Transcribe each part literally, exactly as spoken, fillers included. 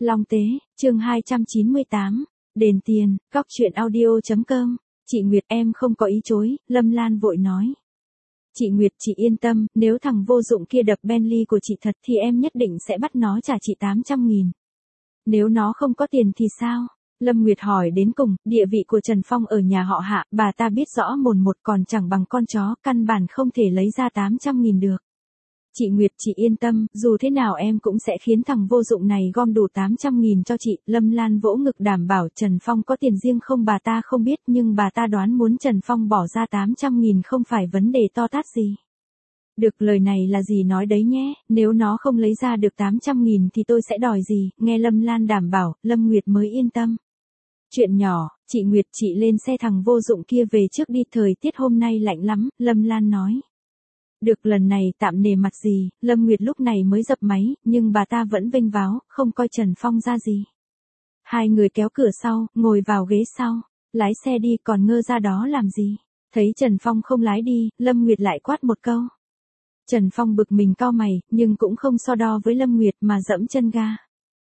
Long Tế, chương hai trăm chín mươi tám, đền tiền, cóc truyện audio.com, chị Nguyệt em không có ý chối, Lâm Lan vội nói. Chị Nguyệt chị yên tâm, nếu thằng vô dụng kia đập Bentley của chị thật thì em nhất định sẽ bắt nó trả chị tám trăm nghìn. Nếu nó không có tiền thì sao? Lâm Nguyệt hỏi đến cùng, địa vị của Trần Phong ở nhà họ Hạ, bà ta biết rõ mồn một còn chẳng bằng con chó, căn bản không thể lấy ra tám trăm nghìn được. Chị Nguyệt chị yên tâm, dù thế nào em cũng sẽ khiến thằng vô dụng này gom đủ tám trăm nghìn cho chị. Lâm Lan vỗ ngực đảm bảo Trần Phong có tiền riêng không bà ta không biết, nhưng bà ta đoán muốn Trần Phong bỏ ra tám trăm nghìn không phải vấn đề to tát gì. Được, lời này là gì nói đấy nhé, nếu nó không lấy ra được tám trăm nghìn thì tôi sẽ đòi gì. Nghe Lâm Lan đảm bảo, Lâm Nguyệt mới yên tâm. Chuyện nhỏ, chị Nguyệt chị lên xe thằng vô dụng kia về trước đi, thời tiết hôm nay lạnh lắm, Lâm Lan nói. Được, lần này tạm nề mặt gì, Lâm Nguyệt lúc này mới dập máy, nhưng bà ta vẫn vênh váo, không coi Trần Phong ra gì. Hai người kéo cửa sau, ngồi vào ghế sau, lái xe đi, còn ngơ ra đó làm gì. Thấy Trần Phong không lái đi, Lâm Nguyệt lại quát một câu. Trần Phong bực mình cau mày, nhưng cũng không so đo với Lâm Nguyệt mà dẫm chân ga.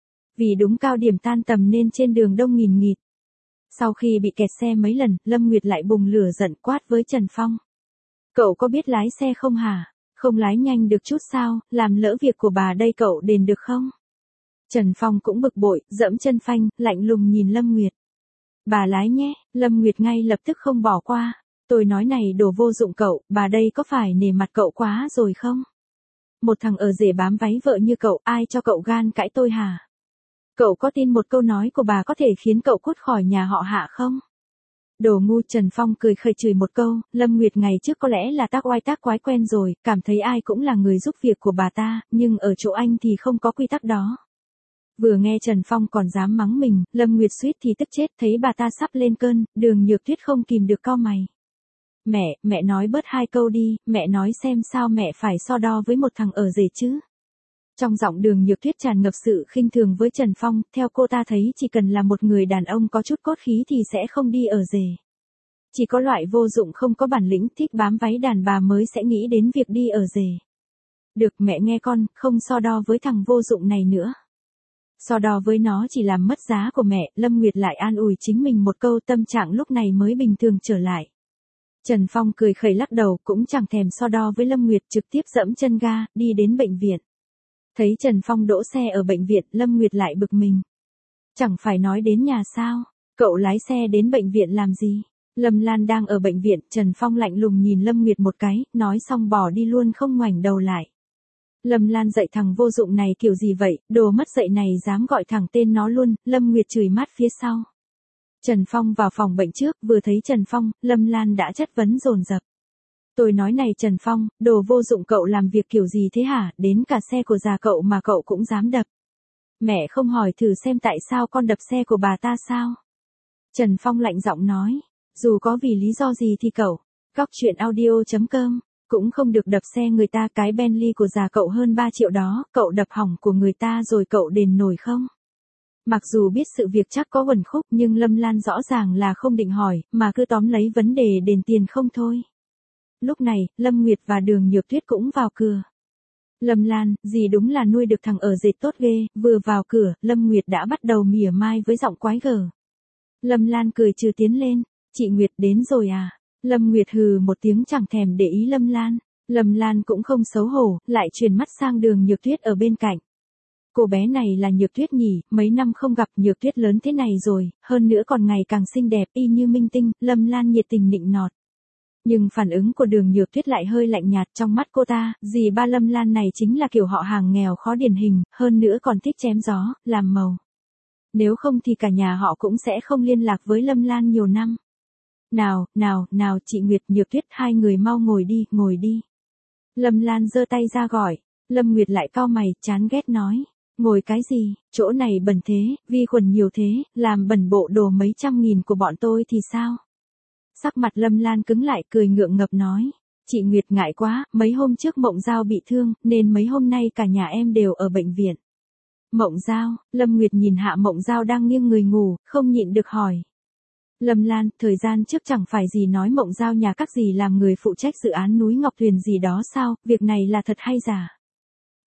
Vì đúng cao điểm tan tầm nên trên đường đông nghìn nghịt. Sau khi bị kẹt xe mấy lần, Lâm Nguyệt lại bùng lửa giận quát với Trần Phong. Cậu có biết lái xe không hả? Không lái nhanh được chút sao, làm lỡ việc của bà đây cậu đền được không? Trần Phong cũng bực bội, dẫm chân phanh, lạnh lùng nhìn Lâm Nguyệt. Bà lái nhé, Lâm Nguyệt ngay lập tức không bỏ qua. Tôi nói này đồ vô dụng cậu, bà đây có phải nể mặt cậu quá rồi không? Một thằng ở rể bám váy vợ như cậu, ai cho cậu gan cãi tôi hả? Cậu có tin một câu nói của bà có thể khiến cậu cút khỏi nhà họ Hạ không? Đồ ngu. Trần Phong cười khẩy chửi một câu. Lâm Nguyệt ngày trước có lẽ là tác oai tác quái quen rồi, cảm thấy ai cũng là người giúp việc của bà ta, nhưng ở chỗ anh thì không có quy tắc đó. Vừa nghe Trần Phong còn dám mắng mình, Lâm Nguyệt suýt thì tức chết, thấy bà ta sắp lên cơn, Đường Nhược Tuyết không kìm được cau mày. Mẹ, mẹ nói bớt hai câu đi, mẹ nói xem sao mẹ phải so đo với một thằng ở rể chứ. Trong giọng Đường Nhược Tuyết tràn ngập sự khinh thường với Trần Phong, theo cô ta thấy chỉ cần là một người đàn ông có chút cốt khí thì sẽ không đi ở rể. Chỉ có loại vô dụng không có bản lĩnh thích bám váy đàn bà mới sẽ nghĩ đến việc đi ở rể. Được, mẹ nghe con, không so đo với thằng vô dụng này nữa. So đo với nó chỉ làm mất giá của mẹ. Lâm Nguyệt lại an ủi chính mình một câu, tâm trạng lúc này mới bình thường trở lại. Trần Phong cười khẩy lắc đầu, cũng chẳng thèm so đo với Lâm Nguyệt, trực tiếp dẫm chân ga, đi đến bệnh viện. Thấy Trần Phong đỗ xe ở bệnh viện, Lâm Nguyệt lại bực mình. Chẳng phải nói đến nhà sao, cậu lái xe đến bệnh viện làm gì? Lâm Lan đang ở bệnh viện, Trần Phong lạnh lùng nhìn Lâm Nguyệt một cái, nói xong bỏ đi luôn không ngoảnh đầu lại. Lâm Lan dạy thằng vô dụng này kiểu gì vậy, đồ mất dạy này dám gọi thẳng tên nó luôn. Lâm Nguyệt chửi mát phía sau. Trần Phong vào phòng bệnh trước, vừa thấy Trần Phong, Lâm Lan đã chất vấn dồn dập. Tôi nói này Trần Phong, đồ vô dụng cậu làm việc kiểu gì thế hả, đến cả xe của già cậu mà cậu cũng dám đập. Mẹ không hỏi thử xem tại sao con đập xe của bà ta sao? Trần Phong lạnh giọng nói, dù có vì lý do gì thì cậu, cóc truyện audio.com, cũng không được đập xe người ta. Cái Bentley của già cậu hơn ba triệu đó, cậu đập hỏng của người ta rồi cậu đền nổi không? Mặc dù biết sự việc chắc có uẩn khúc nhưng Lâm Lan rõ ràng là không định hỏi, mà cứ tóm lấy vấn đề đền tiền không thôi. Lúc này, Lâm Nguyệt và Đường Nhược Tuyết cũng vào cửa. Lâm Lan, dì đúng là nuôi được thằng ở dệt tốt ghê. Vừa vào cửa, Lâm Nguyệt đã bắt đầu mỉa mai với giọng quái gở. Lâm Lan cười trừ tiến lên. Chị Nguyệt đến rồi à? Lâm Nguyệt hừ một tiếng chẳng thèm để ý Lâm Lan. Lâm Lan cũng không xấu hổ, lại chuyển mắt sang Đường Nhược Tuyết ở bên cạnh. Cô bé này là Nhược Tuyết nhỉ, mấy năm không gặp Nhược Tuyết lớn thế này rồi, hơn nữa còn ngày càng xinh đẹp y như minh tinh. Lâm Lan nhiệt tình nịnh nọt. Nhưng phản ứng của Đường Nhược Tuyết lại hơi lạnh nhạt. Trong mắt cô ta, dì ba Lâm Lan này chính là kiểu họ hàng nghèo khó điển hình, hơn nữa còn thích chém gió, làm màu. Nếu không thì cả nhà họ cũng sẽ không liên lạc với Lâm Lan nhiều năm. Nào, nào, nào chị Nguyệt, Nhược Tuyết, hai người mau ngồi đi, ngồi đi. Lâm Lan giơ tay ra gọi. Lâm Nguyệt lại cau mày, chán ghét nói. Ngồi cái gì, chỗ này bẩn thế, vi khuẩn nhiều thế, làm bẩn bộ đồ mấy trăm nghìn của bọn tôi thì sao? Sắc mặt Lâm Lan cứng lại, cười ngượng ngập nói. Chị Nguyệt ngại quá, mấy hôm trước Mộng Giao bị thương, nên mấy hôm nay cả nhà em đều ở bệnh viện. Mộng Giao, Lâm Nguyệt nhìn Hạ Mộng Giao đang nghiêng người ngủ, không nhịn được hỏi. Lâm Lan, thời gian trước chẳng phải gì nói Mộng Giao nhà các dì làm người phụ trách dự án núi Ngọc Tuyền gì đó sao, việc này là thật hay giả?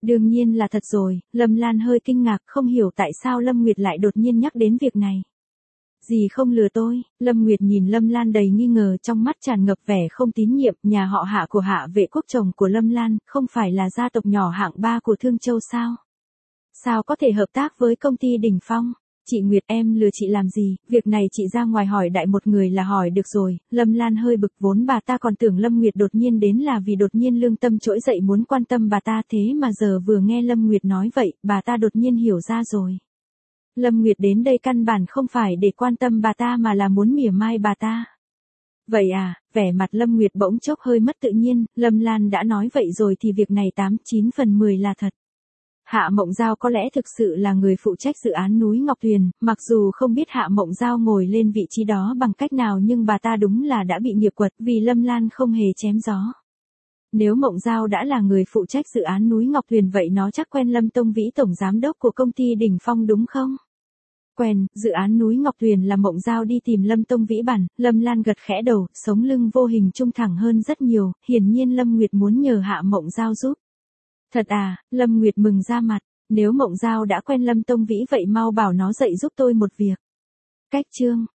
Đương nhiên là thật rồi, Lâm Lan hơi kinh ngạc không hiểu tại sao Lâm Nguyệt lại đột nhiên nhắc đến việc này. Dì không lừa tôi, Lâm Nguyệt nhìn Lâm Lan đầy nghi ngờ trong mắt tràn ngập vẻ không tín nhiệm, nhà họ Hạ của Hạ Vệ Quốc chồng của Lâm Lan, không phải là gia tộc nhỏ hạng ba của Thương Châu sao? Sao có thể hợp tác với công ty Đỉnh Phong? Chị Nguyệt em lừa chị làm gì, việc này chị ra ngoài hỏi đại một người là hỏi được rồi, Lâm Lan hơi bực vốn bà ta còn tưởng Lâm Nguyệt đột nhiên đến là vì đột nhiên lương tâm trỗi dậy muốn quan tâm bà ta thế mà giờ vừa nghe Lâm Nguyệt nói vậy, bà ta đột nhiên hiểu ra rồi. Lâm Nguyệt đến đây căn bản không phải để quan tâm bà ta mà là muốn mỉa mai bà ta. Vậy à, vẻ mặt Lâm Nguyệt bỗng chốc hơi mất tự nhiên, Lâm Lan đã nói vậy rồi thì việc này tám chín phần mười là thật. Hạ Mộng Giao có lẽ thực sự là người phụ trách dự án núi Ngọc Tuyền, mặc dù không biết Hạ Mộng Giao ngồi lên vị trí đó bằng cách nào nhưng bà ta đúng là đã bị nghiệp quật vì Lâm Lan không hề chém gió. Nếu Mộng Giao đã là người phụ trách dự án núi Ngọc Tuyền vậy nó chắc quen Lâm Tông Vĩ tổng giám đốc của công ty Đỉnh Phong đúng không? Quen, dự án núi Ngọc Tuyền là Mộng Giao đi tìm Lâm Tông Vĩ bản, Lâm Lan gật khẽ đầu, sống lưng vô hình trung thẳng hơn rất nhiều, hiển nhiên Lâm Nguyệt muốn nhờ Hạ Mộng Giao giúp. Thật à, Lâm Nguyệt mừng ra mặt, nếu Mộng Giao đã quen Lâm Tông Vĩ vậy mau bảo nó dậy giúp tôi một việc. Cách chương